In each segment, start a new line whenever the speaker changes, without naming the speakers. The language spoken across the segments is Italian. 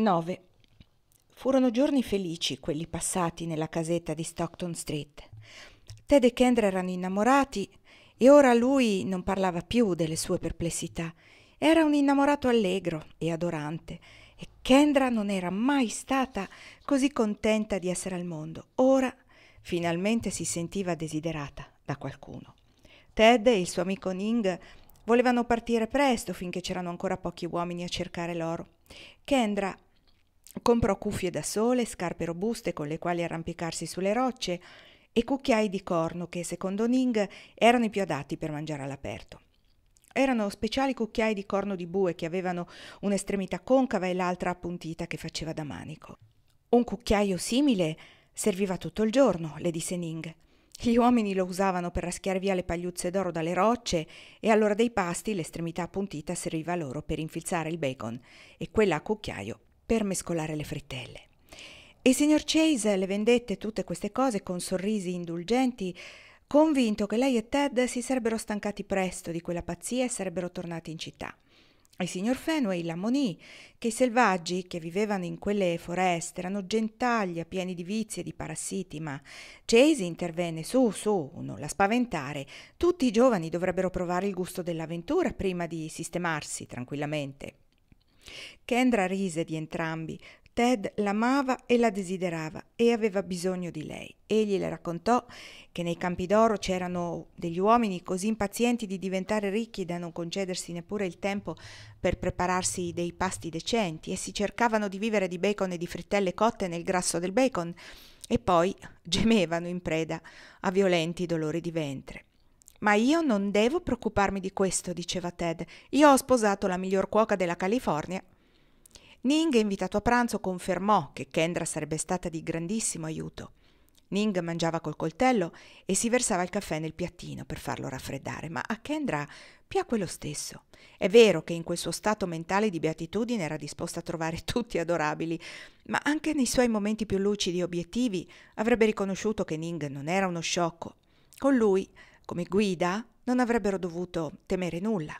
9. Furono giorni felici quelli passati nella casetta di Stockton Street. Ted e Kendra erano innamorati e ora lui non parlava più delle sue perplessità. Era un innamorato allegro e adorante e Kendra non era mai stata così contenta di essere al mondo. Ora finalmente si sentiva desiderata da qualcuno. Ted e il suo amico Ning volevano partire presto finché c'erano ancora pochi uomini a cercare l'oro. Kendra comprò cuffie da sole, scarpe robuste con le quali arrampicarsi sulle rocce e cucchiai di corno che, secondo Ning, erano i più adatti per mangiare all'aperto. Erano speciali cucchiai di corno di bue che avevano un'estremità concava e l'altra appuntita che faceva da manico. Un cucchiaio simile serviva tutto il giorno, le disse Ning. Gli uomini lo usavano per raschiare via le pagliuzze d'oro dalle rocce e all'ora dei pasti l'estremità appuntita serviva loro per infilzare il bacon e quella a cucchiaio per mescolare le frittelle. E il signor Chase le vendette tutte queste cose con sorrisi indulgenti, convinto che lei e Ted si sarebbero stancati presto di quella pazzia e sarebbero tornati in città. Il signor Fenway l'ammonì che i selvaggi che vivevano in quelle foreste erano gentaglia, pieni di vizi e di parassiti, ma Chase intervenne: su, non la spaventare, tutti i giovani dovrebbero provare il gusto dell'avventura prima di sistemarsi tranquillamente. Kendra rise di entrambi. Ted l'amava e la desiderava e aveva bisogno di lei. Egli le raccontò che nei campi d'oro c'erano degli uomini così impazienti di diventare ricchi da non concedersi neppure il tempo per prepararsi dei pasti decenti e si cercavano di vivere di bacon e di frittelle cotte nel grasso del bacon e poi gemevano in preda a violenti dolori di ventre. Ma io non devo preoccuparmi di questo, diceva Ted. Io ho sposato la miglior cuoca della California. Ning, invitato a pranzo, confermò che Kendra sarebbe stata di grandissimo aiuto. Ning mangiava col coltello e si versava il caffè nel piattino per farlo raffreddare, ma a Kendra piacque lo stesso. È vero che in quel suo stato mentale di beatitudine era disposta a trovare tutti adorabili, ma anche nei suoi momenti più lucidi e obiettivi avrebbe riconosciuto che Ning non era uno sciocco. Con lui, come guida, non avrebbero dovuto temere nulla.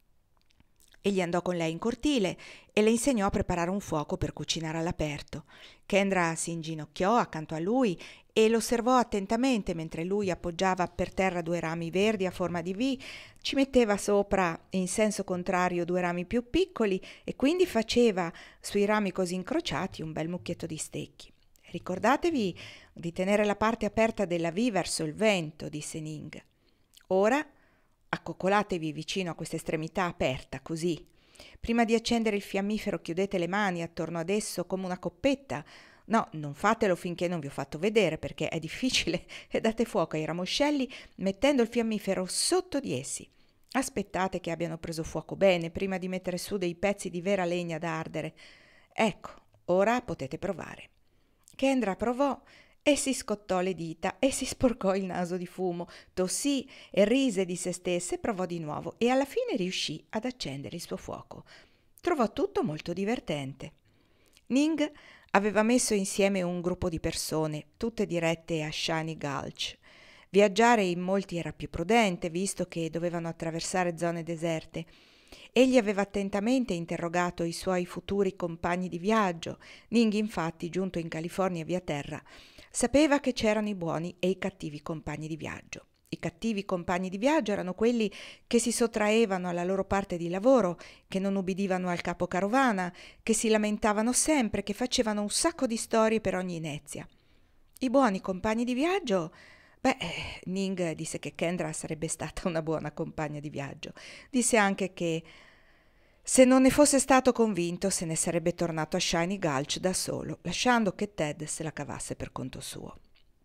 Egli andò con lei in cortile e le insegnò a preparare un fuoco per cucinare all'aperto. Kendra si inginocchiò accanto a lui e lo osservò attentamente mentre lui appoggiava per terra due rami verdi a forma di V, ci metteva sopra in senso contrario due rami più piccoli e quindi faceva sui rami così incrociati un bel mucchietto di stecchi. Ricordatevi di tenere la parte aperta della V verso il vento, disse Ning. Ora accoccolatevi vicino a questa estremità aperta, così. Prima di accendere il fiammifero chiudete le mani attorno ad esso come una coppetta. No, non fatelo finché non vi ho fatto vedere, perché è difficile, e date fuoco ai ramoscelli mettendo il fiammifero sotto di essi. Aspettate che abbiano preso fuoco bene prima di mettere su dei pezzi di vera legna da ardere. Ecco, ora potete provare. Kendra provò e si scottò le dita e si sporcò il naso di fumo, tossì e rise di se stessa e provò di nuovo e alla fine riuscì ad accendere il suo fuoco. Trovò tutto molto divertente. Ning aveva messo insieme un gruppo di persone, tutte dirette a Shiny Gulch. Viaggiare in molti era più prudente, visto che dovevano attraversare zone deserte. Egli aveva attentamente interrogato i suoi futuri compagni di viaggio. Ning, infatti, giunto in California via terra, sapeva che c'erano i buoni e i cattivi compagni di viaggio. I cattivi compagni di viaggio erano quelli che si sottraevano alla loro parte di lavoro, che non ubbidivano al capo carovana, che si lamentavano sempre, che facevano un sacco di storie per ogni inezia. I buoni compagni di viaggio... Ning disse che Kendra sarebbe stata una buona compagna di viaggio. Disse anche che se non ne fosse stato convinto se ne sarebbe tornato a Shiny Gulch da solo, lasciando che Ted se la cavasse per conto suo.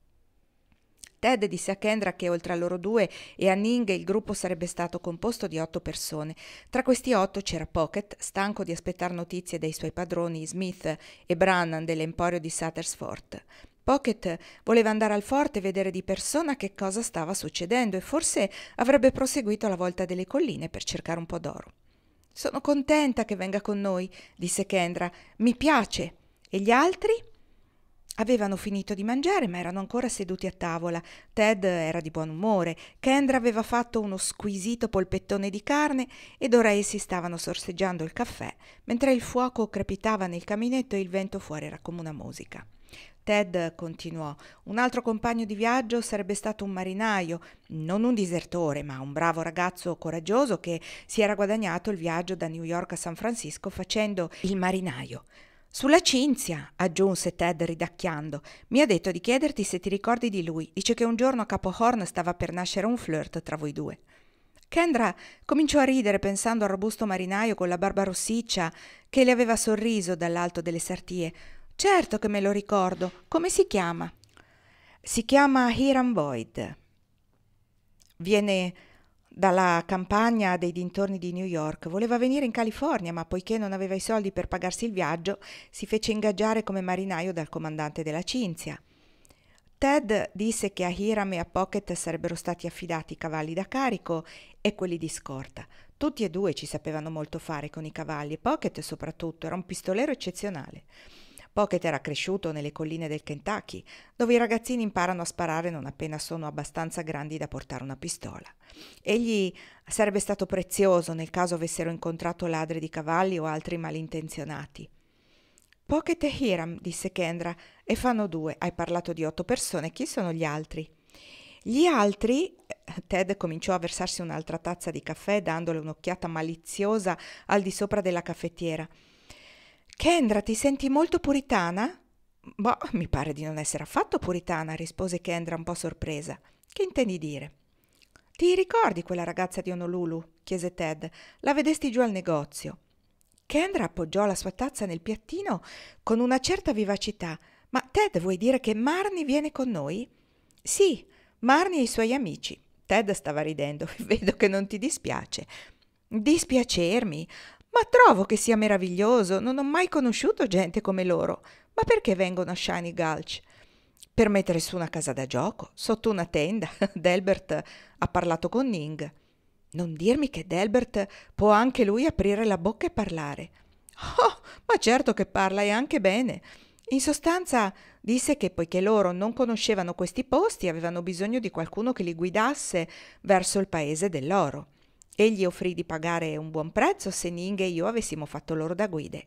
Ted disse a Kendra che oltre a loro due e a Ning il gruppo sarebbe stato composto di 8 persone. Tra questi 8 c'era Pocket, stanco di aspettare notizie dai suoi padroni Smith e Brannan dell'emporio di Sutter's Fort. Pocket voleva andare al forte e vedere di persona che cosa stava succedendo e forse avrebbe proseguito alla volta delle colline per cercare un po' d'oro. «Sono contenta che venga con noi», disse Kendra. «Mi piace. E gli altri?» Avevano finito di mangiare, ma erano ancora seduti a tavola. Ted era di buon umore, Kendra aveva fatto uno squisito polpettone di carne ed ora essi stavano sorseggiando il caffè, mentre il fuoco crepitava nel caminetto e il vento fuori era come una musica. Ted continuò: un altro compagno di viaggio sarebbe stato un marinaio, non un disertore, ma un bravo ragazzo coraggioso che si era guadagnato il viaggio da New York a San Francisco facendo il marinaio. Sulla Cinzia, aggiunse Ted ridacchiando, mi ha detto di chiederti se ti ricordi di lui. Dice che un giorno a Capo Horn stava per nascere un flirt tra voi due. Kendra cominciò a ridere pensando al robusto marinaio con la barba rossiccia che le aveva sorriso dall'alto delle sartie. Certo che me lo ricordo. Come si chiama? Si chiama Hiram Boyd. Viene dalla campagna dei dintorni di New York. Voleva venire in California, ma poiché non aveva i soldi per pagarsi il viaggio, si fece ingaggiare come marinaio dal comandante della Cinzia. Ted disse che a Hiram e a Pocket sarebbero stati affidati i cavalli da carico e quelli di scorta. Tutti e due ci sapevano molto fare con i cavalli e Pocket soprattutto era un pistolero eccezionale. Pocket era cresciuto nelle colline del Kentucky, dove i ragazzini imparano a sparare non appena sono abbastanza grandi da portare una pistola. Egli sarebbe stato prezioso nel caso avessero incontrato ladri di cavalli o altri malintenzionati. Pocket e Hiram, disse Kendra, e fanno due. Hai parlato di 8 persone, chi sono gli altri? Gli altri... Ted cominciò a versarsi un'altra tazza di caffè dandole un'occhiata maliziosa al di sopra della caffettiera. Kendra, ti senti molto puritana? Boh, mi pare di non essere affatto puritana, rispose Kendra un po' sorpresa. Che intendi dire? Ti ricordi quella ragazza di Honolulu? Chiese Ted. La vedesti giù al negozio. Kendra appoggiò la sua tazza nel piattino con una certa vivacità. Ma Ted, vuoi dire che Marnie viene con noi? Sì, Marnie e i suoi amici. Ted stava ridendo. Vedo che non ti dispiace. Dispiacermi? Ma trovo che sia meraviglioso. Non ho mai conosciuto gente come loro. Ma perché vengono a Shiny Gulch? Per mettere su una casa da gioco, sotto una tenda. Delbert ha parlato con Ning. Non dirmi che Delbert può anche lui aprire la bocca e parlare. Oh, ma certo che parla e anche bene. In sostanza disse che poiché loro non conoscevano questi posti, avevano bisogno di qualcuno che li guidasse verso il paese dell'oro. Egli offrì di pagare un buon prezzo se Ning e io avessimo fatto loro da guide.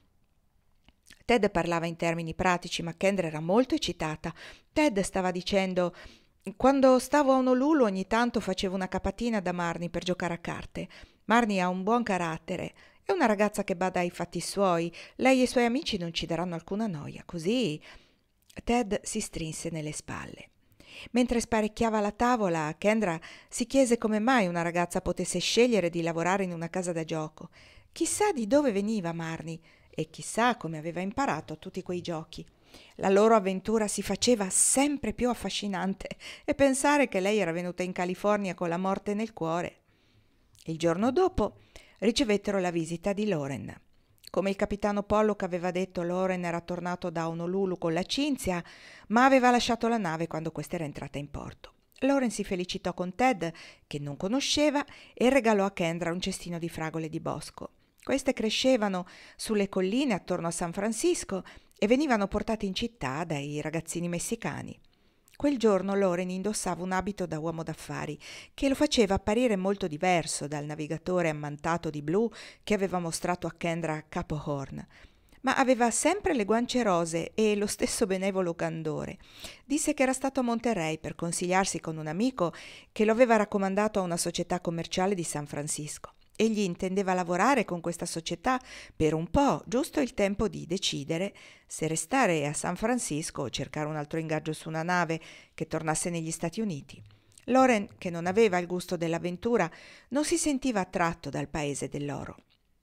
Ted parlava in termini pratici, ma Kendra era molto eccitata. Ted stava dicendo: quando stavo a Honolulu ogni tanto facevo una capatina da Marnie per giocare a carte. Marnie ha un buon carattere, è una ragazza che bada ai fatti suoi. Lei e i suoi amici non ci daranno alcuna noia. Così Ted si strinse nelle spalle. Mentre sparecchiava la tavola, Kendra si chiese come mai una ragazza potesse scegliere di lavorare in una casa da gioco. Chissà di dove veniva Marnie e chissà come aveva imparato tutti quei giochi. La loro avventura si faceva sempre più affascinante e pensare che lei era venuta in California con la morte nel cuore. Il giorno dopo ricevettero la visita di Lauren. Come il capitano Pollock aveva detto, Lauren era tornato da Honolulu con la Cinzia, ma aveva lasciato la nave quando questa era entrata in porto. Lauren si felicitò con Ted, che non conosceva, e regalò a Kendra un cestino di fragole di bosco. Queste crescevano sulle colline attorno a San Francisco e venivano portate in città dai ragazzini messicani. Quel giorno Lauren indossava un abito da uomo d'affari che lo faceva apparire molto diverso dal navigatore ammantato di blu che aveva mostrato a Kendra a Capo Horn. Ma aveva sempre le guance rosee e lo stesso benevolo candore. Disse che era stato a Monterey per consigliarsi con un amico che lo aveva raccomandato a una società commerciale di San Francisco. Egli intendeva lavorare con questa società per un po', giusto il tempo di decidere se restare a San Francisco o cercare un altro ingaggio su una nave che tornasse negli Stati Uniti. Lauren, che non aveva il gusto dell'avventura, non si sentiva attratto dal paese dell'oro.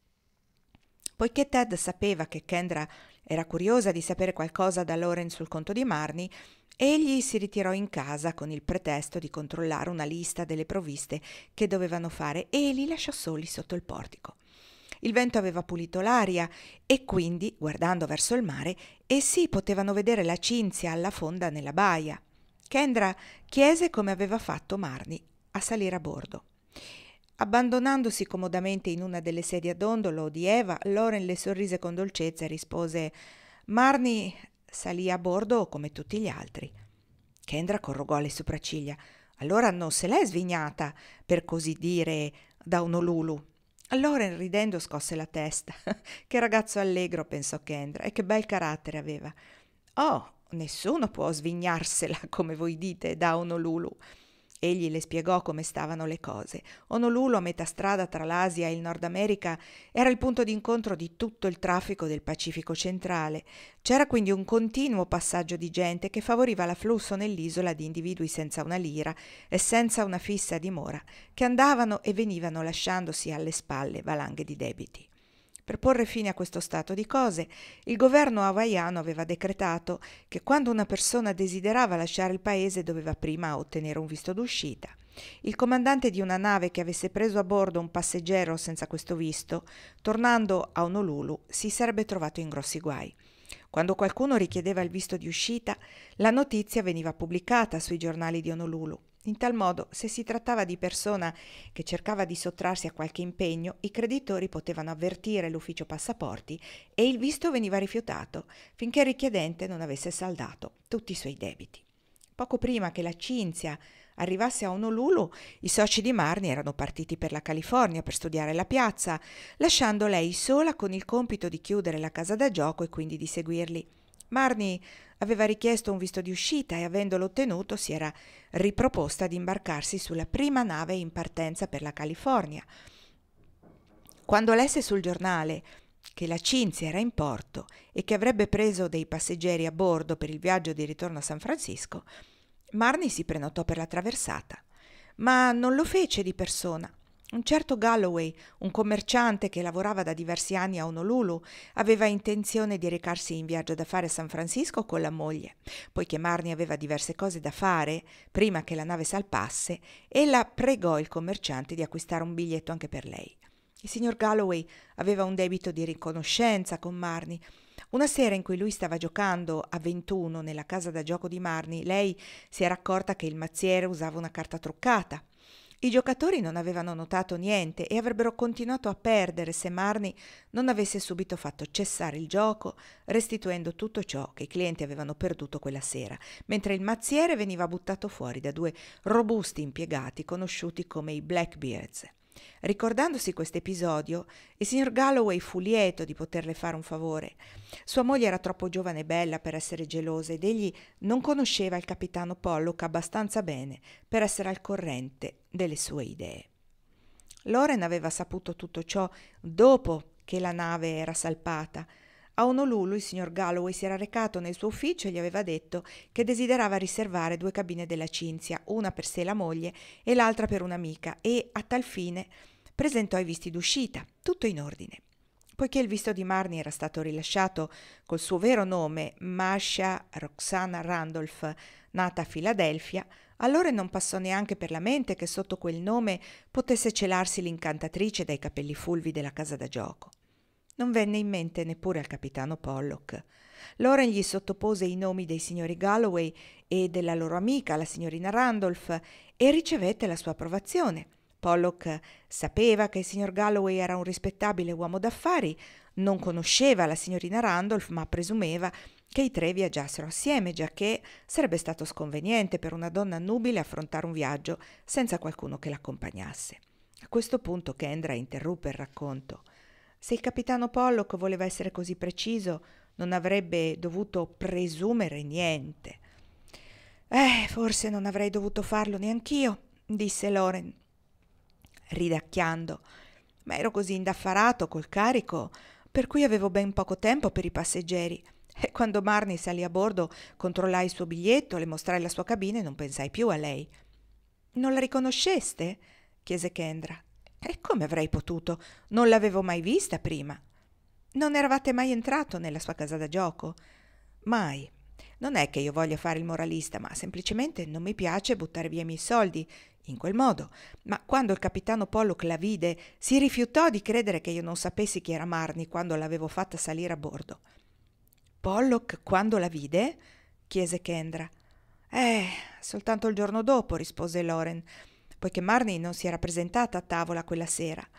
Poiché Ted sapeva che Kendra era curiosa di sapere qualcosa da Lauren sul conto di Marnie, egli si ritirò in casa con il pretesto di controllare una lista delle provviste che dovevano fare e li lasciò soli sotto il portico. Il vento aveva pulito l'aria e quindi, guardando verso il mare, essi potevano vedere la Cinzia alla fonda nella baia. Kendra chiese come aveva fatto Marnie a salire a bordo. Abbandonandosi comodamente in una delle sedie a dondolo di Eva, Lauren le sorrise con dolcezza e rispose: Marnie salì a bordo come tutti gli altri. Kendra corrugò le sopracciglia. Allora non se l'è svignata, per così dire, da Honolulu. Loren ridendo scosse la testa. Che ragazzo allegro, pensò Kendra, e che bel carattere aveva. Oh, nessuno può svignarsela, come voi dite, da Honolulu. Egli le spiegò come stavano le cose. Honolulu, a metà strada tra l'Asia e il Nord America, era il punto d'incontro di tutto il traffico del Pacifico centrale. C'era quindi un continuo passaggio di gente che favoriva l'afflusso nell'isola di individui senza una lira e senza una fissa dimora, che andavano e venivano lasciandosi alle spalle valanghe di debiti. Per porre fine a questo stato di cose, il governo hawaiano aveva decretato che quando una persona desiderava lasciare il paese doveva prima ottenere un visto d'uscita. Il comandante di una nave che avesse preso a bordo un passeggero senza questo visto, tornando a Honolulu, si sarebbe trovato in grossi guai. Quando qualcuno richiedeva il visto di uscita, la notizia veniva pubblicata sui giornali di Honolulu. In tal modo, se si trattava di persona che cercava di sottrarsi a qualche impegno, i creditori potevano avvertire l'ufficio passaporti e il visto veniva rifiutato finché il richiedente non avesse saldato tutti i suoi debiti. Poco prima che la Cinzia arrivasse a Honolulu, i soci di Marnie erano partiti per la California per studiare la piazza, lasciando lei sola con il compito di chiudere la casa da gioco e quindi di seguirli. Marnie aveva richiesto un visto di uscita e, avendolo ottenuto, si era riproposta di imbarcarsi sulla prima nave in partenza per la California. Quando lesse sul giornale che la Cinzia era in porto e che avrebbe preso dei passeggeri a bordo per il viaggio di ritorno a San Francisco, Marnie si prenotò per la traversata, ma non lo fece di persona. Un certo Galloway, un commerciante che lavorava da diversi anni a Honolulu, aveva intenzione di recarsi in viaggio d'affari a San Francisco con la moglie. Poiché Marnie aveva diverse cose da fare, prima che la nave salpasse, ella pregò il commerciante di acquistare un biglietto anche per lei. Il signor Galloway aveva un debito di riconoscenza con Marnie. Una sera in cui lui stava giocando a 21 nella casa da gioco di Marnie, lei si era accorta che il mazziere usava una carta truccata. I giocatori non avevano notato niente e avrebbero continuato a perdere se Marnie non avesse subito fatto cessare il gioco, restituendo tutto ciò che i clienti avevano perduto quella sera, mentre il mazziere veniva buttato fuori da due robusti impiegati conosciuti come i Blackbeards. Ricordandosi questo episodio, il signor Galloway fu lieto di poterle fare un favore. Sua moglie era troppo giovane e bella per essere gelosa ed egli non conosceva il capitano Pollock abbastanza bene per essere al corrente delle sue idee. Loren aveva saputo tutto ciò dopo che la nave era salpata. A Honolulu il signor Galloway si era recato nel suo ufficio e gli aveva detto che desiderava riservare 2 cabine della Cinzia, una per sé la moglie e l'altra per un'amica, e a tal fine presentò i visti d'uscita, tutto in ordine. Poiché il visto di Marnie era stato rilasciato col suo vero nome, Marcia Roxana Randolph, nata a Filadelfia, allora non passò neanche per la mente che sotto quel nome potesse celarsi l'incantatrice dai capelli fulvi della casa da gioco. Non venne in mente neppure al capitano Pollock. Loren gli sottopose i nomi dei signori Galloway e della loro amica, la signorina Randolph, e ricevette la sua approvazione. Pollock sapeva che il signor Galloway era un rispettabile uomo d'affari, non conosceva la signorina Randolph, ma presumeva che i 3 viaggiassero assieme, giacché sarebbe stato sconveniente per una donna nubile affrontare un viaggio senza qualcuno che l'accompagnasse. A questo punto Kendra interruppe il racconto. Se il capitano Pollock voleva essere così preciso, non avrebbe dovuto presumere niente. Forse non avrei dovuto farlo neanch'io, disse Loren, ridacchiando, ma ero così indaffarato col carico, per cui avevo ben poco tempo per i passeggeri. E quando Marnie salì a bordo, controllai il suo biglietto, le mostrai la sua cabina e non pensai più a lei. Non la riconosceste? Chiese Kendra. E come avrei potuto? Non l'avevo mai vista prima. Non eravate mai entrato nella sua casa da gioco? Mai. Non è che io voglia fare il moralista, ma semplicemente non mi piace buttare via i miei soldi in quel modo. Ma quando il capitano Pollock la vide, si rifiutò di credere che io non sapessi chi era Marnie quando l'avevo fatta salire a bordo. Pollock quando la vide? Chiese Kendra. Soltanto il giorno dopo, rispose Loren, poiché Marnie non si era presentata a tavola quella sera.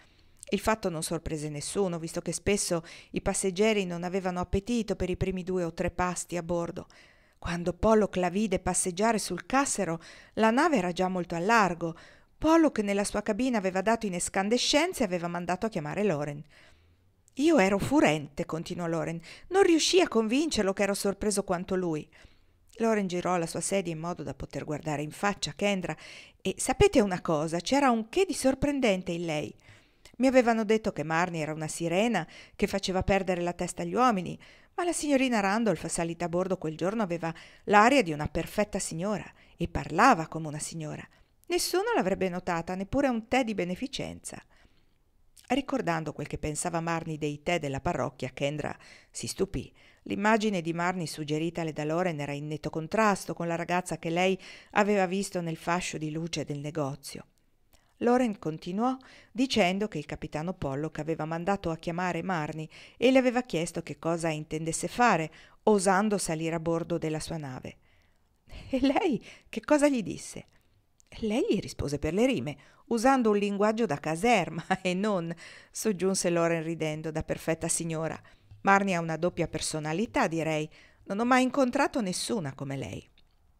Il fatto non sorprese nessuno, visto che spesso i passeggeri non avevano appetito per i primi 2 o 3 pasti a bordo. Quando Pollock la vide passeggiare sul cassero, la nave era già molto a largo. Pollock nella sua cabina aveva dato in escandescenza e aveva mandato a chiamare Loren. Io ero furente, continuò Loren. Non riuscii a convincerlo che ero sorpreso quanto lui. Loren girò la sua sedia in modo da poter guardare in faccia Kendra e sapete una cosa, c'era un che di sorprendente in lei. Mi avevano detto che Marnie era una sirena che faceva perdere la testa agli uomini, ma la signorina Randolph, salita a bordo quel giorno, aveva l'aria di una perfetta signora e parlava come una signora. Nessuno l'avrebbe notata, neppure un tè di beneficenza. Ricordando quel che pensava Marnie dei tè della parrocchia, Kendra si stupì. L'immagine di Marnie suggeritale da Loren era in netto contrasto con la ragazza che lei aveva visto nel fascio di luce del negozio. Loren continuò dicendo che il capitano Pollock aveva mandato a chiamare Marnie e le aveva chiesto che cosa intendesse fare, osando salire a bordo della sua nave. E lei che cosa gli disse? Lei gli rispose per le rime, usando un linguaggio da caserma e non, soggiunse Loren ridendo, da perfetta signora. Marnie ha una doppia personalità, direi. Non ho mai incontrato nessuna come lei.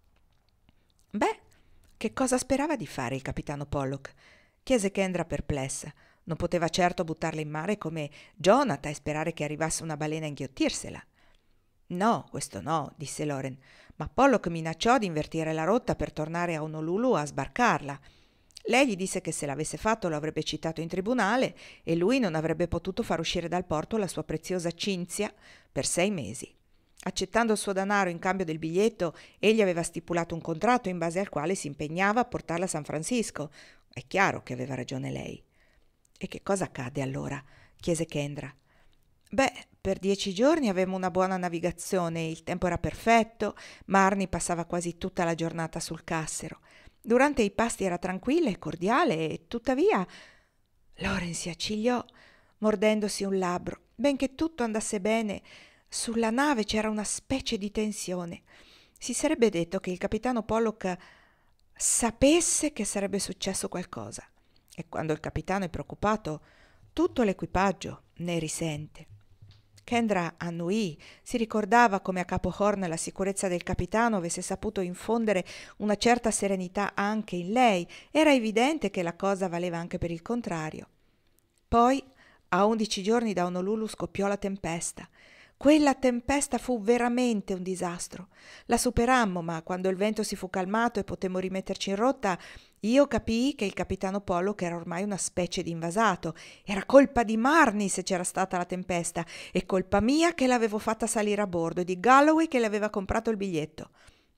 Beh, che cosa sperava di fare il capitano Pollock? Chiese Kendra perplessa. Non poteva certo buttarla in mare come Jonathan e sperare che arrivasse una balena a inghiottirsela. No, questo no, disse Loren, ma Pollock minacciò di invertire la rotta per tornare a Honolulu a sbarcarla. Lei gli disse che se l'avesse fatto lo avrebbe citato in tribunale e lui non avrebbe potuto far uscire dal porto la sua preziosa Cinzia per 6 mesi. Accettando il suo denaro in cambio del biglietto, egli aveva stipulato un contratto in base al quale si impegnava a portarla a San Francisco. È chiaro che aveva ragione lei. E che cosa accadde allora? Chiese Kendra. Beh, per 10 giorni avevamo una buona navigazione, il tempo era perfetto, Marnie passava quasi tutta la giornata sul cassero. Durante i pasti era tranquilla e cordiale e tuttavia Loren si accigliò, mordendosi un labbro. Benché tutto andasse bene, sulla nave c'era una specie di tensione. Si sarebbe detto che il capitano Pollock sapesse che sarebbe successo qualcosa e quando il capitano è preoccupato, tutto l'equipaggio ne risente. Kendra annuì, si ricordava come a Capo Horn la sicurezza del capitano avesse saputo infondere una certa serenità anche in lei. Era evidente che la cosa valeva anche per il contrario. Poi, a 11 giorni da Honolulu, scoppiò la tempesta. Quella tempesta fu veramente un disastro. La superammo, ma quando il vento si fu calmato e potemmo rimetterci in rotta, io capii che il capitano Pollock era ormai una specie di invasato. Era colpa di Marnie se c'era stata la tempesta e colpa mia che l'avevo fatta salire a bordo e di Galloway che le aveva comprato il biglietto.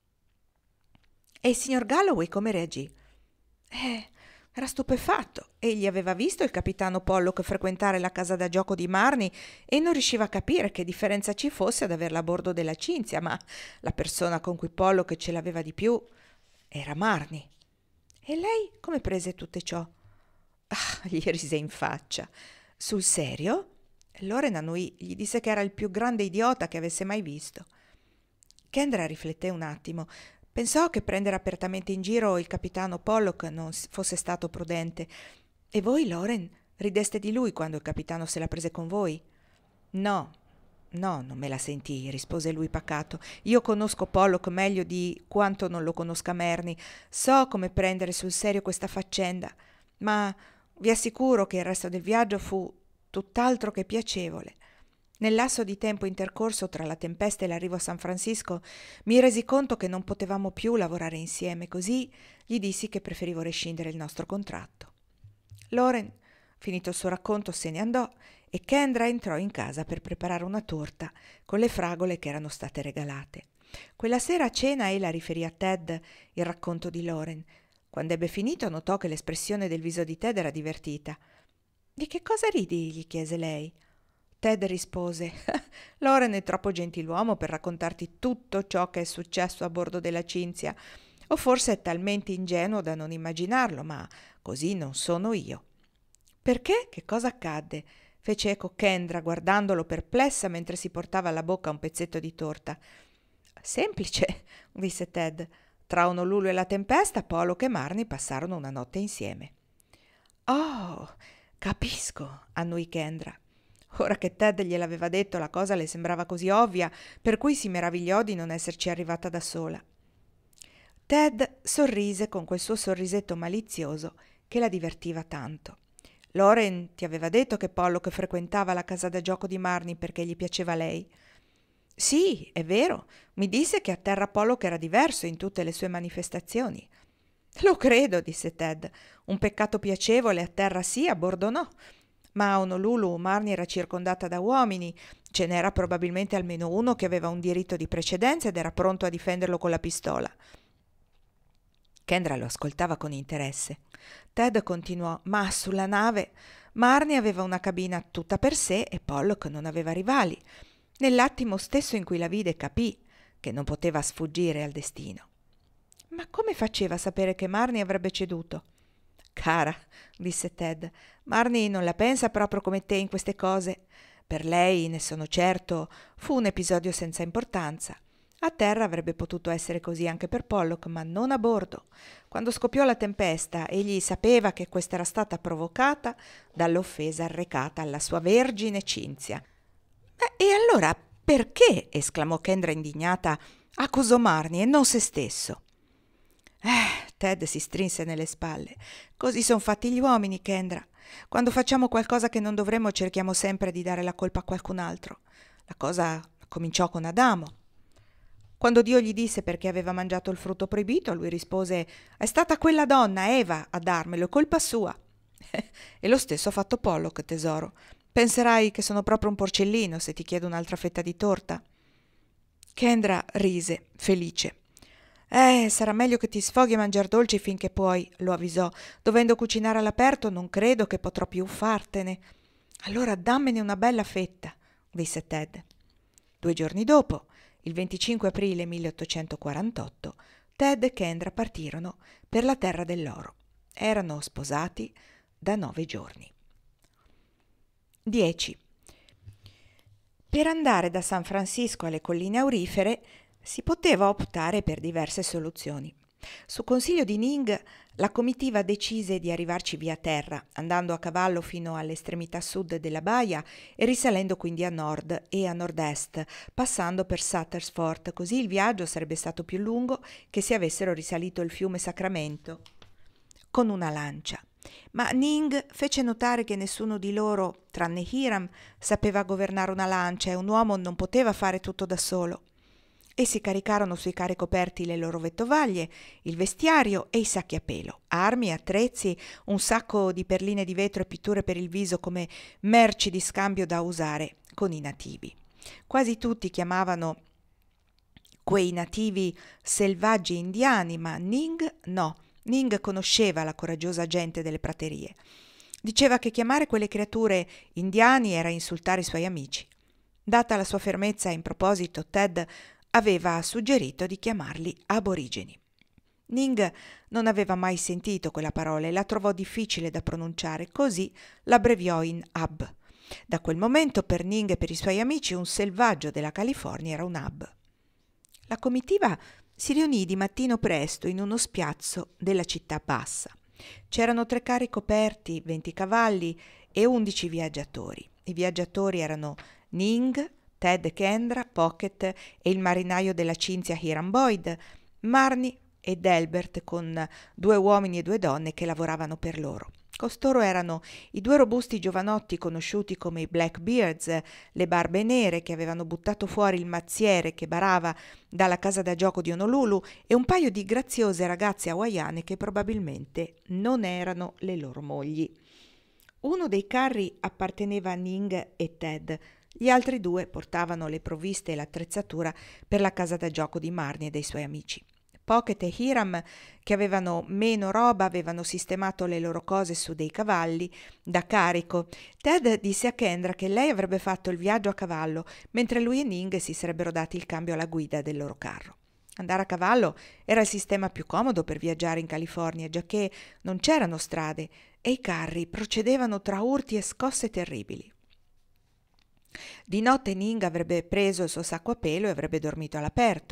E il signor Galloway come reagì? Era stupefatto. Egli aveva visto il capitano Pollock frequentare la casa da gioco di Marnie e non riusciva a capire che differenza ci fosse ad averla a bordo della Cinzia, ma la persona con cui Pollock ce l'aveva di più era Marnie. E lei come prese tutto ciò? Gli rise in faccia. Sul serio? Loren annuì, gli disse che era il più grande idiota che avesse mai visto. Kendra rifletté un attimo. Pensò che prendere apertamente in giro il capitano Pollock non fosse stato prudente. E voi, Loren, rideste di lui quando il capitano se la prese con voi? No, non me la sentii, rispose lui pacato. Io conosco Pollock meglio di quanto non lo conosca Marnie. So come prendere sul serio questa faccenda, ma vi assicuro che il resto del viaggio fu tutt'altro che piacevole. Nel lasso di tempo intercorso tra la tempesta e l'arrivo a San Francisco mi resi conto che non potevamo più lavorare insieme, così gli dissi che preferivo rescindere il nostro contratto. Loren, finito il suo racconto, se ne andò e Kendra entrò in casa per preparare una torta con le fragole che erano state regalate. Quella sera a cena ella riferì a Ted il racconto di Loren. Quando ebbe finito notò che l'espressione del viso di Ted era divertita. «Di che cosa ridi?» gli chiese lei. Ted rispose: «Loren è troppo gentiluomo per raccontarti tutto ciò che è successo a bordo della Cinzia, o forse è talmente ingenuo da non immaginarlo, ma così non sono io». «Perché? Che cosa accadde?» fece eco Kendra, guardandolo perplessa mentre si portava alla bocca un pezzetto di torta. «Semplice», disse Ted. «Tra Honolulu e la tempesta, Pollock e Marnie passarono una notte insieme». «Oh!» Capisco, annui Kendra. Ora che Ted gliel'aveva detto, la cosa le sembrava così ovvia, per cui si meravigliò di non esserci arrivata da sola. Ted sorrise con quel suo sorrisetto malizioso che la divertiva tanto. Lauren ti aveva detto che Pollock frequentava la casa da gioco di Marnie perché gli piaceva lei? Sì, è vero. Mi disse che a terra Pollock era diverso in tutte le sue manifestazioni. Lo credo, disse Ted. Un peccato piacevole a terra sì, a bordo no. Ma a Honolulu Marnie era circondata da uomini. Ce n'era probabilmente almeno uno che aveva un diritto di precedenza ed era pronto a difenderlo con la pistola. Kendra lo ascoltava con interesse. Ted continuò: ma sulla nave Marnie aveva una cabina tutta per sé e Pollock non aveva rivali. Nell'attimo stesso in cui la vide capì che non poteva sfuggire al destino. Ma come faceva a sapere che Marnie avrebbe ceduto? Cara, disse Ted, Marnie non la pensa proprio come te in queste cose. Per lei, ne sono certo, fu un episodio senza importanza. A terra avrebbe potuto essere così anche per Pollock, ma non a bordo. Quando scoppiò la tempesta, egli sapeva che questa era stata provocata dall'offesa arrecata alla sua vergine Cinzia. E allora perché, esclamò Kendra indignata, accusò Marnie e non se stesso? Ted si strinse nelle spalle. Così son fatti gli uomini, Kendra. Quando facciamo qualcosa che non dovremmo cerchiamo sempre di dare la colpa a qualcun altro. La cosa cominciò con Adamo. Quando Dio gli disse perché aveva mangiato il frutto proibito, lui rispose: «È stata quella donna, Eva, a darmelo, è colpa sua». E lo stesso ha fatto Pollock, tesoro. Penserai che sono proprio un porcellino se ti chiedo un'altra fetta di torta. Kendra rise, felice. Sarà meglio che ti sfoghi a mangiar dolci finché puoi, lo avvisò. Dovendo cucinare all'aperto non credo che potrò più fartene. Allora dammene una bella fetta, disse Ted. 2 giorni dopo, il 25 aprile 1848, Ted e Kendra partirono per la terra dell'oro. Erano sposati da 9 giorni. 10. Per andare da San Francisco alle colline aurifere si poteva optare per diverse soluzioni. Su consiglio di Ning, la comitiva decise di arrivarci via terra, andando a cavallo fino all'estremità sud della baia e risalendo quindi a nord e a nord-est, passando per Sutter's Fort, così il viaggio sarebbe stato più lungo che se avessero risalito il fiume Sacramento con una lancia. Ma Ning fece notare che nessuno di loro, tranne Hiram, sapeva governare una lancia e un uomo non poteva fare tutto da solo. Essi caricarono sui carri coperti le loro vettovaglie, il vestiario e i sacchi a pelo, armi, attrezzi, un sacco di perline di vetro e pitture per il viso come merci di scambio da usare con i nativi. Quasi tutti chiamavano quei nativi selvaggi indiani, ma Ning no. Ning conosceva la coraggiosa gente delle praterie. Diceva che chiamare quelle creature indiani era insultare i suoi amici. Data la sua fermezza in proposito, Ted aveva suggerito di chiamarli aborigeni. Ning non aveva mai sentito quella parola e la trovò difficile da pronunciare, così l'abbreviò in Ab. Da quel momento per Ning e per i suoi amici un selvaggio della California era un Ab. La comitiva si riunì di mattino presto in uno spiazzo della città bassa. C'erano 3 carri coperti, 20 cavalli e 11 viaggiatori. I viaggiatori erano Ning, Ted Kendra, Pocket e il marinaio della Cinzia Hiram Boyd, Marnie e Delbert con 2 uomini e 2 donne che lavoravano per loro. Costoro erano i 2 robusti giovanotti conosciuti come i Blackbeards, le barbe nere che avevano buttato fuori il mazziere che barava dalla casa da gioco di Honolulu e un paio di graziose ragazze hawaiane che probabilmente non erano le loro mogli. Uno dei carri apparteneva a Ning e Ted. Gli altri 2 portavano le provviste e l'attrezzatura per la casa da gioco di Marnie e dei suoi amici. Pocket e Hiram, che avevano meno roba, avevano sistemato le loro cose su dei cavalli da carico. Ted disse a Kendra che lei avrebbe fatto il viaggio a cavallo, mentre lui e Ning si sarebbero dati il cambio alla guida del loro carro. Andare a cavallo era il sistema più comodo per viaggiare in California, giacché non c'erano strade e i carri procedevano tra urti e scosse terribili. Di notte Ning avrebbe preso il suo sacco a pelo e avrebbe dormito all'aperto.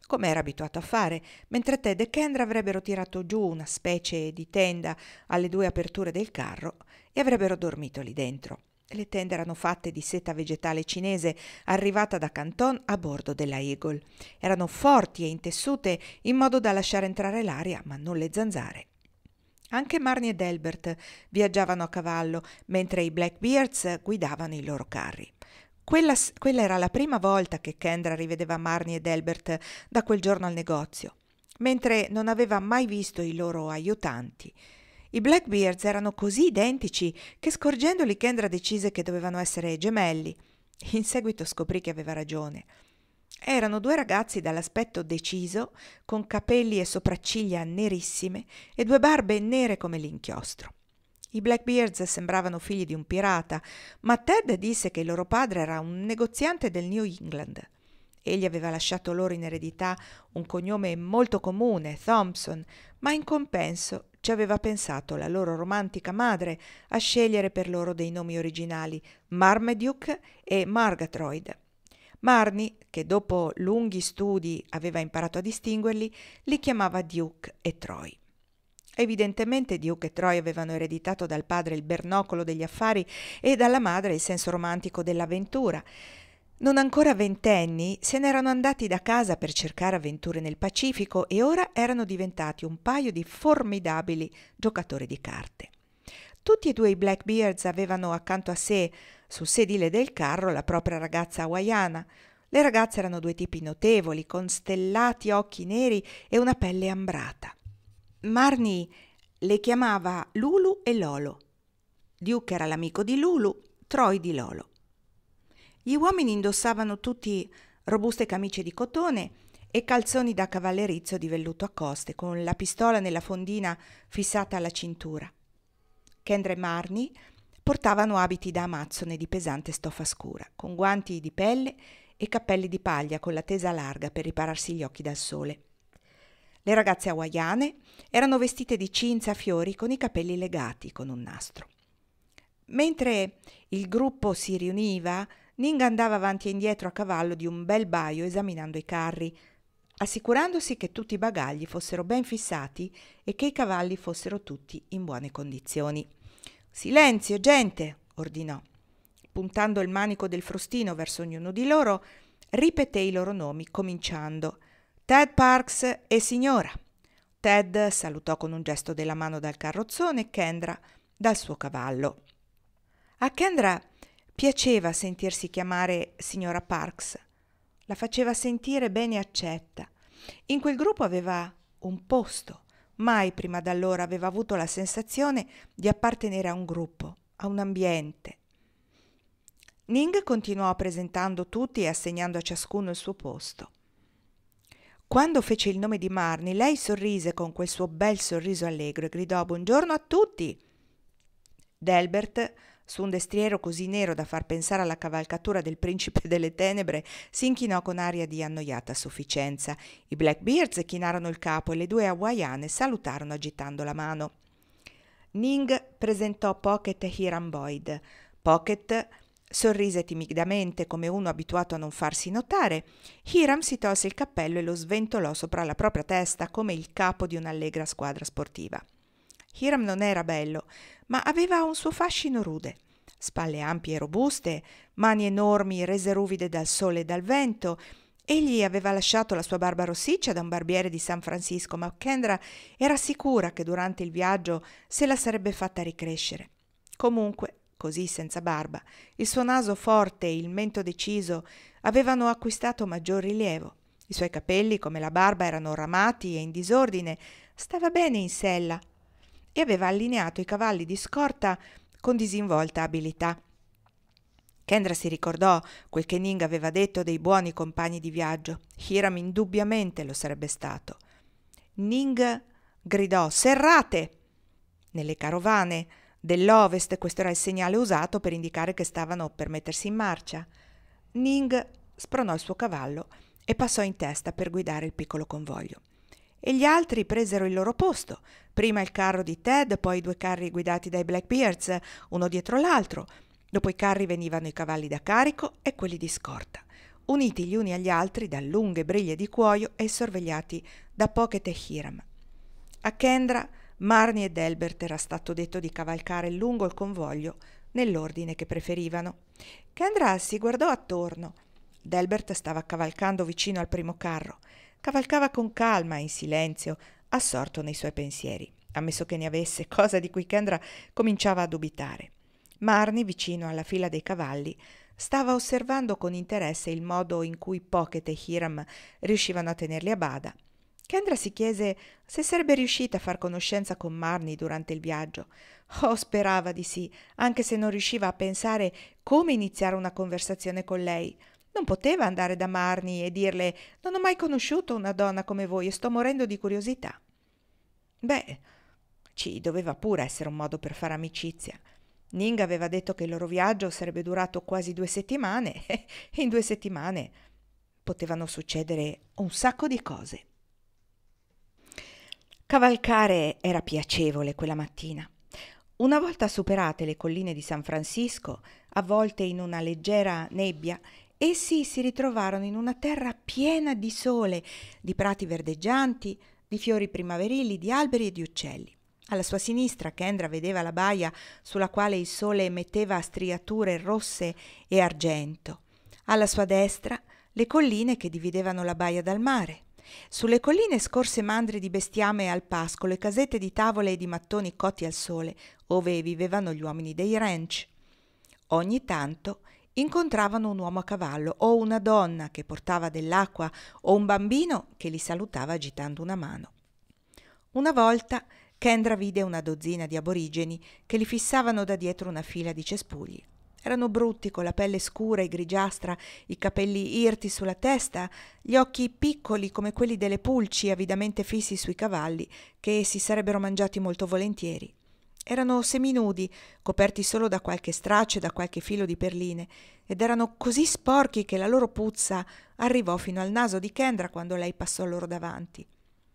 come era abituato a fare, mentre Ted e Kendra avrebbero tirato giù una specie di tenda alle due aperture del carro e avrebbero dormito lì dentro. Le tende erano fatte di seta vegetale cinese arrivata da Canton a bordo della Eagle. Erano forti e intessute in modo da lasciare entrare l'aria, ma non le zanzare. Anche Marnie ed Albert viaggiavano a cavallo, mentre i Blackbeards guidavano i loro carri. Quella era la prima volta che Kendra rivedeva Marnie ed Albert da quel giorno al negozio, mentre non aveva mai visto i loro aiutanti. I Blackbeards erano così identici che scorgendoli Kendra decise che dovevano essere gemelli. In seguito scoprì che aveva ragione. Erano due ragazzi dall'aspetto deciso, con capelli e sopracciglia nerissime e due barbe nere come l'inchiostro. I Blackbeards sembravano figli di un pirata, ma Ted disse che il loro padre era un negoziante del New England. Egli aveva lasciato loro in eredità un cognome molto comune, Thompson, ma in compenso ci aveva pensato la loro romantica madre a scegliere per loro dei nomi originali, Marmaduke e Murgatroyd. Marnie, che dopo lunghi studi aveva imparato a distinguerli, li chiamava Duke e Troy. Evidentemente Duke e Troy avevano ereditato dal padre il bernocolo degli affari e dalla madre il senso romantico dell'avventura. Non ancora ventenni, se n'erano andati da casa per cercare avventure nel Pacifico e ora erano diventati un paio di formidabili giocatori di carte. Tutti e due i Blackbeards avevano accanto a sé, sul sedile del carro, la propria ragazza hawaiana. Le ragazze erano due tipi notevoli, con stellati occhi neri e una pelle ambrata. Marnie le chiamava Lulu e Lolo. Duke era l'amico di Lulu, Troy di Lolo. Gli uomini indossavano tutti robuste camicie di cotone e calzoni da cavallerizzo di velluto a coste, con la pistola nella fondina fissata alla cintura. Kendra e Marnie portavano abiti da amazzone di pesante stoffa scura, con guanti di pelle e cappelli di paglia con la tesa larga per ripararsi gli occhi dal sole. Le ragazze hawaiane erano vestite di cinza a fiori con i capelli legati con un nastro. Mentre il gruppo si riuniva, Ning andava avanti e indietro a cavallo di un bel baio esaminando i carri, assicurandosi che tutti i bagagli fossero ben fissati e che i cavalli fossero tutti in buone condizioni. «Silenzio, gente!» ordinò. Puntando il manico del frustino verso ognuno di loro, ripeté i loro nomi, cominciando «Ted Parks e signora». Ted salutò con un gesto della mano dal carrozzone e Kendra dal suo cavallo. A Kendra piaceva sentirsi chiamare signora Parks. La faceva sentire bene accetta. In quel gruppo aveva un posto. Mai prima d'allora aveva avuto la sensazione di appartenere a un gruppo, a un ambiente. Ning continuò presentando tutti e assegnando a ciascuno il suo posto. Quando fece il nome di Marnie, lei sorrise con quel suo bel sorriso allegro e gridò «Buongiorno a tutti!». Delbert, su un destriero così nero da far pensare alla cavalcatura del principe delle tenebre, si inchinò con aria di annoiata sufficienza. I Blackbeards chinarono il capo e le due hawaiane salutarono agitando la mano. Ning presentò Pocket e Hiram Boyd. Pocket sorrise timidamente come uno abituato a non farsi notare. Hiram si tolse il cappello e lo sventolò sopra la propria testa come il capo di un'allegra squadra sportiva. Hiram non era bello, ma aveva un suo fascino rude. Spalle ampie e robuste, mani enormi rese ruvide dal sole e dal vento. Egli aveva lasciato la sua barba rossiccia da un barbiere di San Francisco, ma Kendra era sicura che durante il viaggio se la sarebbe fatta ricrescere. Comunque, così senza barba, il suo naso forte e il mento deciso avevano acquistato maggior rilievo. I suoi capelli, come la barba, erano ramati e in disordine. Stava bene in sella e aveva allineato i cavalli di scorta con disinvolta abilità. Kendra si ricordò quel che Ning aveva detto dei buoni compagni di viaggio. Hiram indubbiamente lo sarebbe stato. Ning gridò «Serrate!». Nelle carovane dell'Ovest questo era il segnale usato per indicare che stavano per mettersi in marcia. Ning spronò il suo cavallo e passò in testa per guidare il piccolo convoglio. E gli altri presero il loro posto, prima il carro di Ted, poi 2 carri guidati dai Blackbeards, uno dietro l'altro. Dopo i carri venivano i cavalli da carico e quelli di scorta. uniti gli uni agli altri da lunghe briglie di cuoio e sorvegliati da Pocket e Hiram. A Kendra, Marnie ed Delbert era stato detto di cavalcare lungo il convoglio nell'ordine che preferivano. Kendra si guardò attorno. Delbert stava cavalcando vicino al primo carro. Cavalcava con calma, in silenzio, assorto nei suoi pensieri, ammesso che ne avesse, cosa di cui Kendra cominciava a dubitare. Marnie, vicino alla fila dei cavalli, stava osservando con interesse il modo in cui Pocket e Hiram riuscivano a tenerli a bada. Kendra si chiese se sarebbe riuscita a far conoscenza con Marnie durante il viaggio. Oh, sperava di sì, anche se non riusciva a pensare come iniziare una conversazione con lei. Non poteva andare da Marnie e dirle «Non ho mai conosciuto una donna come voi e sto morendo di curiosità». Beh, ci doveva pure essere un modo per fare amicizia. Ning aveva detto che il loro viaggio sarebbe durato quasi 2 settimane e in 2 settimane potevano succedere un sacco di cose. Cavalcare era piacevole quella mattina. Una volta superate le colline di San Francisco, avvolte in una leggera nebbia, essi si ritrovarono in una terra piena di sole, di prati verdeggianti, di fiori primaverili, di alberi e di uccelli. Alla sua sinistra Kendra vedeva la baia sulla quale il sole metteva striature rosse e argento. Alla sua destra le colline che dividevano la baia dal mare. Sulle colline scorse mandrie di bestiame al pascolo e casette di tavole e di mattoni cotti al sole, ove vivevano gli uomini dei ranch. Ogni tanto incontravano un uomo a cavallo o una donna che portava dell'acqua o un bambino che li salutava agitando una mano. Una volta Kendra vide una dozzina di aborigeni che li fissavano da dietro una fila di cespugli. Erano brutti, con la pelle scura e grigiastra, i capelli irti sulla testa, gli occhi piccoli come quelli delle pulci avidamente fissi sui cavalli, che si sarebbero mangiati molto volentieri. Erano seminudi, coperti solo da qualche straccio e da qualche filo di perline, ed erano così sporchi che la loro puzza arrivò fino al naso di Kendra quando lei passò loro davanti.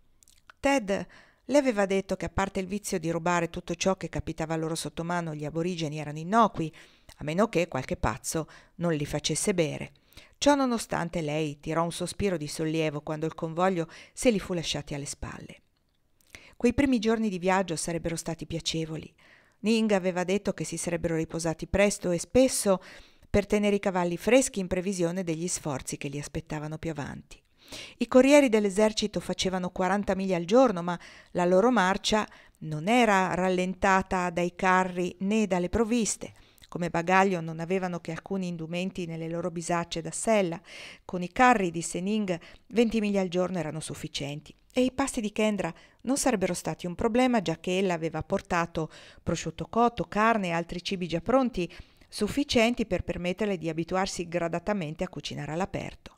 Ted le aveva detto che, a parte il vizio di rubare tutto ciò che capitava loro sotto mano, gli aborigeni erano innocui, a meno che qualche pazzo non li facesse bere. Ciò nonostante, lei tirò un sospiro di sollievo quando il convoglio se li fu lasciati alle spalle. Quei primi giorni di viaggio sarebbero stati piacevoli. Ning aveva detto che si sarebbero riposati presto e spesso per tenere i cavalli freschi in previsione degli sforzi che li aspettavano più avanti. I corrieri dell'esercito facevano 40 miglia al giorno, ma la loro marcia non era rallentata dai carri né dalle provviste. Come bagaglio non avevano che alcuni indumenti nelle loro bisacce da sella. Con i carri, disse Ning, 20 miglia al giorno erano sufficienti. E i pasti di Kendra non sarebbero stati un problema, giacché ella aveva portato prosciutto cotto, carne e altri cibi già pronti, sufficienti per permetterle di abituarsi gradatamente a cucinare all'aperto.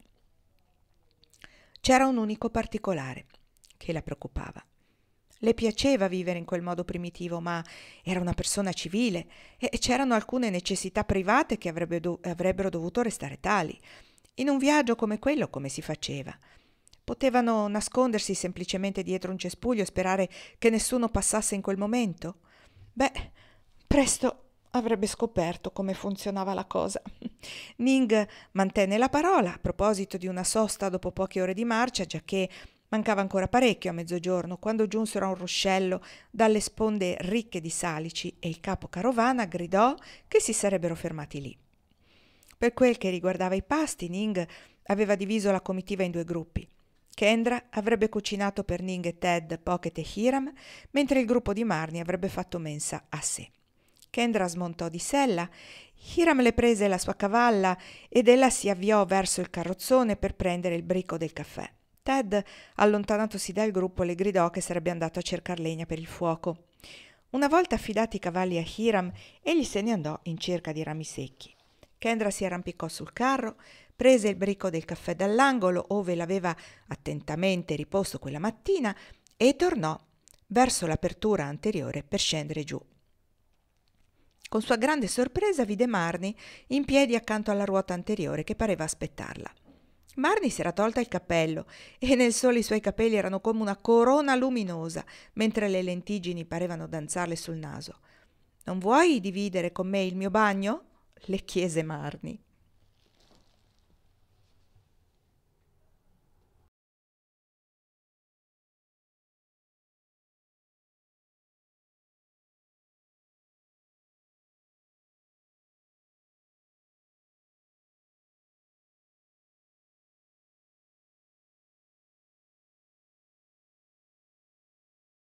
C'era un unico particolare che la preoccupava. Le piaceva vivere in quel modo primitivo, ma era una persona civile e c'erano alcune necessità private che avrebbero dovuto restare tali. In un viaggio come quello, come si faceva? Potevano nascondersi semplicemente dietro un cespuglio e sperare che nessuno passasse in quel momento? Beh, presto avrebbe scoperto come funzionava la cosa. Ning mantenne la parola a proposito di una sosta dopo poche ore di marcia, giacché mancava ancora parecchio a mezzogiorno, quando giunsero a un ruscello dalle sponde ricche di salici e il capo carovana gridò che si sarebbero fermati lì. Per quel che riguardava i pasti, Ning aveva diviso la comitiva in 2 gruppi. Kendra avrebbe cucinato per Ning e Ted, Pocket e Hiram, mentre il gruppo di Marnie avrebbe fatto mensa a sé. Kendra smontò di sella, Hiram le prese la sua cavalla ed ella si avviò verso il carrozzone per prendere il bricco del caffè. Ted, allontanatosi dal gruppo, le gridò che sarebbe andato a cercar legna per il fuoco. Una volta affidati i cavalli a Hiram, egli se ne andò in cerca di rami secchi. Kendra si arrampicò sul carro, prese il bricco del caffè dall'angolo, ove l'aveva attentamente riposto quella mattina, e tornò verso l'apertura anteriore per scendere giù. Con sua grande sorpresa vide Marnie in piedi accanto alla ruota anteriore che pareva aspettarla. Marnie si era tolta il cappello e nel sole i suoi capelli erano come una corona luminosa, mentre le lentiggini parevano danzarle sul naso. «Non vuoi dividere con me il mio bagno?» le chiese Marnie.